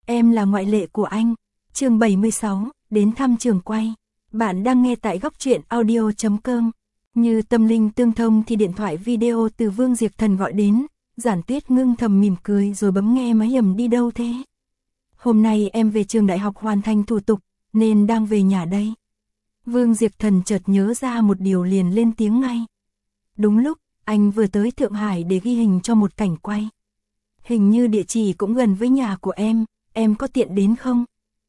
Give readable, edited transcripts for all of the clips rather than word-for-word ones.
Em là ngoại lệ của anh. Chương 76, đến thăm trường quay. Bạn đang nghe tại góc truyện audio.com. Như tâm linh tương thông thì điện thoại video từ Vương Diệp Thần gọi đến. Giản Tuyết Ngưng thầm mỉm cười rồi bấm nghe máy ầm đi đâu thế? Hôm nay em về trường đại học hoàn thành thủ tục, nên đang về nhà đây. Vương Diệp Thần chợt nhớ ra một điều liền lên tiếng ngay. Đúng lúc, anh vừa tới Thượng Hải để ghi hình cho một cảnh quay. Hình như địa chỉ cũng gần với nhà của em có tiện đến không?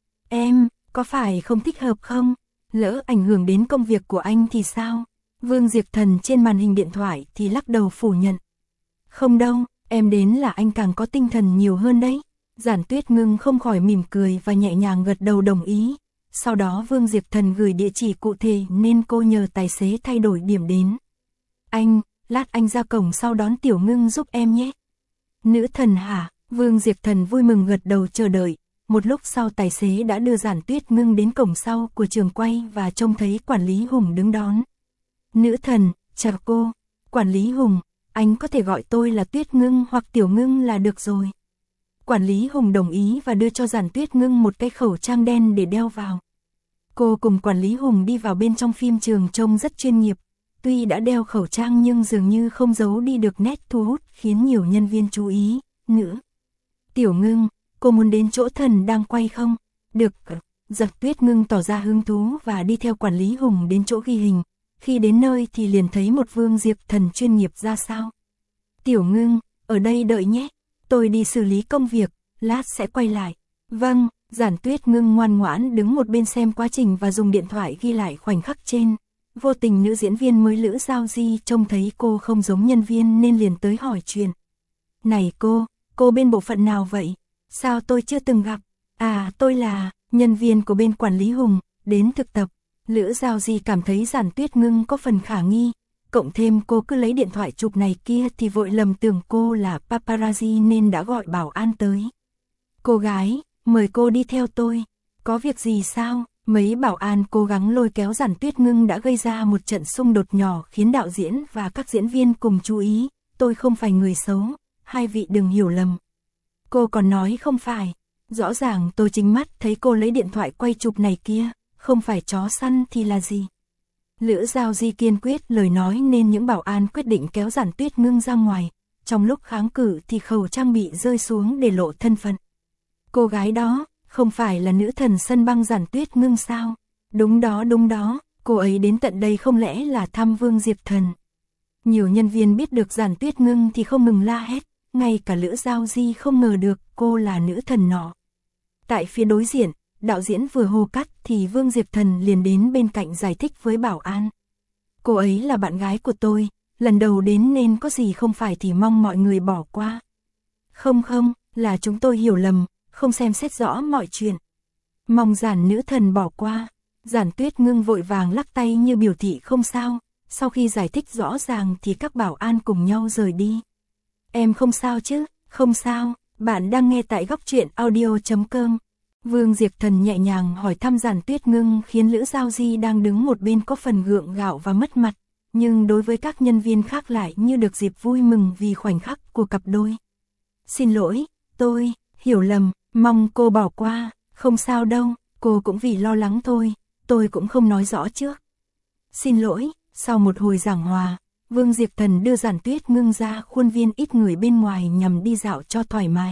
Em, có phải không thích hợp không? Lỡ ảnh hưởng đến công việc của anh thì sao? Vương Diệp Thần trên màn hình điện thoại thì lắc đầu phủ nhận. Không đâu, em đến là anh càng có tinh thần nhiều hơn đấy. Giản Tuyết Ngưng không khỏi mỉm cười và nhẹ nhàng gật đầu đồng ý. Sau đó Vương Diệp Thần gửi địa chỉ cụ thể nên cô nhờ tài xế thay đổi điểm đến. Anh, lát anh ra cổng sau đón Tiểu Ngưng giúp em nhé. Nữ thần hả? Vương Diệp Thần vui mừng gật đầu chờ đợi. Một lúc sau tài xế đã đưa Giản Tuyết Ngưng đến cổng sau của trường quay và trông thấy quản lý Hùng đứng đón. Nữ thần, chào cô. Quản lý Hùng, anh có thể gọi tôi là Tuyết Ngưng hoặc Tiểu Ngưng là được rồi. Quản lý Hùng đồng ý và đưa cho Giản Tuyết Ngưng một cái khẩu trang đen để đeo vào. Cô cùng quản lý Hùng đi vào bên trong phim trường trông rất chuyên nghiệp. Tuy đã đeo khẩu trang nhưng dường như không giấu đi được nét thu hút khiến nhiều nhân viên chú ý. Nữa. Tiểu Ngưng, cô muốn đến chỗ thần đang quay không? Được. Giản Tuyết Ngưng tỏ ra hứng thú và đi theo quản lý Hùng đến chỗ ghi hình. Khi đến nơi thì liền thấy một Vương Diệp Thần chuyên nghiệp ra sao. Tiểu Ngưng, ở đây đợi nhé. Tôi đi xử lý công việc, lát sẽ quay lại. Vâng, Giản Tuyết Ngưng ngoan ngoãn đứng một bên xem quá trình và dùng điện thoại ghi lại khoảnh khắc trên. Vô tình nữ diễn viên mới Lữ Giao Di trông thấy cô không giống nhân viên nên liền tới hỏi chuyện. Này cô bên bộ phận nào vậy? Sao tôi chưa từng gặp? À, tôi là nhân viên của bên quản lý Hùng, đến thực tập. Lữ Giao Di cảm thấy Giản Tuyết Ngưng có phần khả nghi. Cộng thêm cô cứ lấy điện thoại chụp này kia thì vội lầm tưởng cô là paparazzi nên đã gọi bảo an tới. Cô gái, mời cô đi theo tôi. Có việc gì sao? Mấy bảo an cố gắng lôi kéo Giản Tuyết Ngưng đã gây ra một trận xung đột nhỏ khiến đạo diễn và các diễn viên cùng chú ý. Tôi không phải người xấu, hai vị đừng hiểu lầm. Cô còn nói không phải. Rõ ràng tôi chính mắt thấy cô lấy điện thoại quay chụp này kia, không phải chó săn thì là gì. Lữ Giao Di kiên quyết lời nói nên những bảo an quyết định kéo Giản Tuyết Ngưng ra ngoài. Trong lúc kháng cự thì khẩu trang bị rơi xuống để lộ thân phận. Cô gái đó, không phải là nữ thần sân băng Giản Tuyết Ngưng sao? Đúng đó, cô ấy đến tận đây không lẽ là thăm Vương Diệp Thần. Nhiều nhân viên biết được Giản Tuyết Ngưng thì không ngừng la hét, ngay cả Lữ Giao Di không ngờ được cô là nữ thần nọ. Tại phía đối diện, đạo diễn vừa hô cắt thì Vương Diệp Thần liền đến bên cạnh giải thích với bảo an. Cô ấy là bạn gái của tôi, lần đầu đến nên có gì không phải thì mong mọi người bỏ qua. Không, là chúng tôi hiểu lầm, không xem xét rõ mọi chuyện. Mong Giản nữ thần bỏ qua. Giản Tuyết Ngưng vội vàng lắc tay như biểu thị không sao. Sau khi giải thích rõ ràng thì các bảo an cùng nhau rời đi. Em không sao chứ? Không sao, bạn đang nghe tại góc truyện audio.com. Vương Diệp Thần nhẹ nhàng hỏi thăm Giản Tuyết Ngưng khiến Lữ Giao Di đang đứng một bên có phần gượng gạo và mất mặt. Nhưng đối với các nhân viên khác lại như được dịp vui mừng vì khoảnh khắc của cặp đôi. Xin lỗi, tôi hiểu lầm, mong cô bỏ qua, không sao đâu, cô cũng vì lo lắng thôi, tôi cũng không nói rõ trước. Xin lỗi, sau một hồi giảng hòa, Vương Diệp Thần đưa Giản Tuyết Ngưng ra khuôn viên ít người bên ngoài nhằm đi dạo cho thoải mái.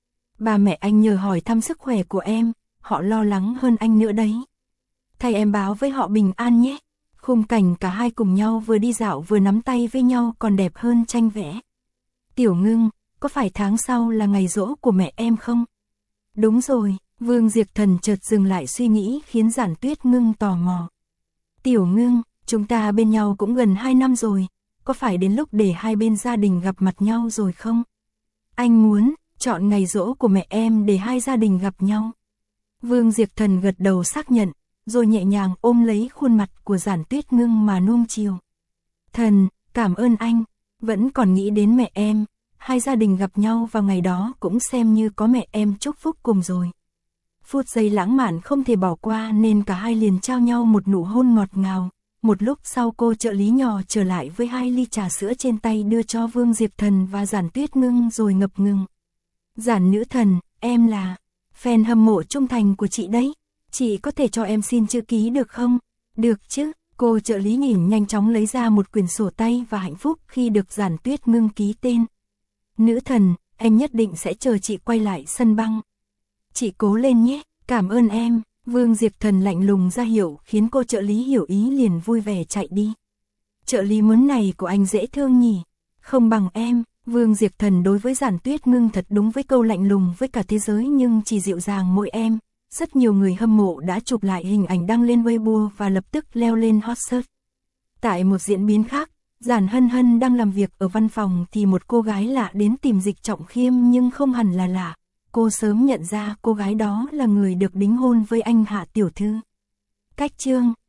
Ba mẹ anh nhờ hỏi thăm sức khỏe của em, họ lo lắng hơn anh nữa đấy. Thay em báo với họ bình an nhé. Khung cảnh cả hai cùng nhau vừa đi dạo vừa nắm tay với nhau còn đẹp hơn tranh vẽ. Tiểu Ngưng, có phải tháng sau là ngày giỗ của mẹ em không? Đúng rồi, Vương Diệp Thần chợt dừng lại suy nghĩ khiến Giản Tuyết Ngưng tò mò. Tiểu Ngưng, chúng ta bên nhau cũng gần 2 năm rồi, có phải đến lúc để hai bên gia đình gặp mặt nhau rồi không? Anh muốn chọn ngày giỗ của mẹ em để hai gia đình gặp nhau. Vương Diệp Thần gật đầu xác nhận, rồi nhẹ nhàng ôm lấy khuôn mặt của Giản Tuyết Ngưng mà nuông chiều. Thần, cảm ơn anh, vẫn còn nghĩ đến mẹ em, hai gia đình gặp nhau vào ngày đó cũng xem như có mẹ em chúc phúc cùng rồi. Phút giây lãng mạn không thể bỏ qua nên cả hai liền trao nhau một nụ hôn ngọt ngào. Một lúc sau cô trợ lý nhỏ trở lại với 2 ly trà sữa trên tay đưa cho Vương Diệp Thần và Giản Tuyết Ngưng rồi ngập ngừng. Giản nữ thần, em là... Fan hâm mộ trung thành của chị đấy. Chị có thể cho em xin chữ ký được không? Được chứ, cô trợ lý nhìn nhanh chóng lấy ra một quyển sổ tay và hạnh phúc khi được Giản Tuyết Ngưng ký tên. Nữ thần, em nhất định sẽ chờ chị quay lại sân băng. Chị cố lên nhé, cảm ơn em. Vương Diệp Thần lạnh lùng ra hiệu khiến cô trợ lý hiểu ý liền vui vẻ chạy đi. Trợ lý muốn này của anh dễ thương nhỉ? Không bằng em. Vương Diệp Thần đối với Giản Tuyết Ngưng thật đúng với câu lạnh lùng với cả thế giới nhưng chỉ dịu dàng mỗi em. Rất nhiều người hâm mộ đã chụp lại hình ảnh đăng lên Weibo và lập tức leo lên hot search. Tại một diễn biến khác, Giản Hân Hân đang làm việc ở văn phòng thì một cô gái lạ đến tìm Dịch Trọng Khiêm nhưng không hẳn là lạ. Cô sớm nhận ra cô gái đó là người được đính hôn với anh Hạ tiểu thư. Cách chương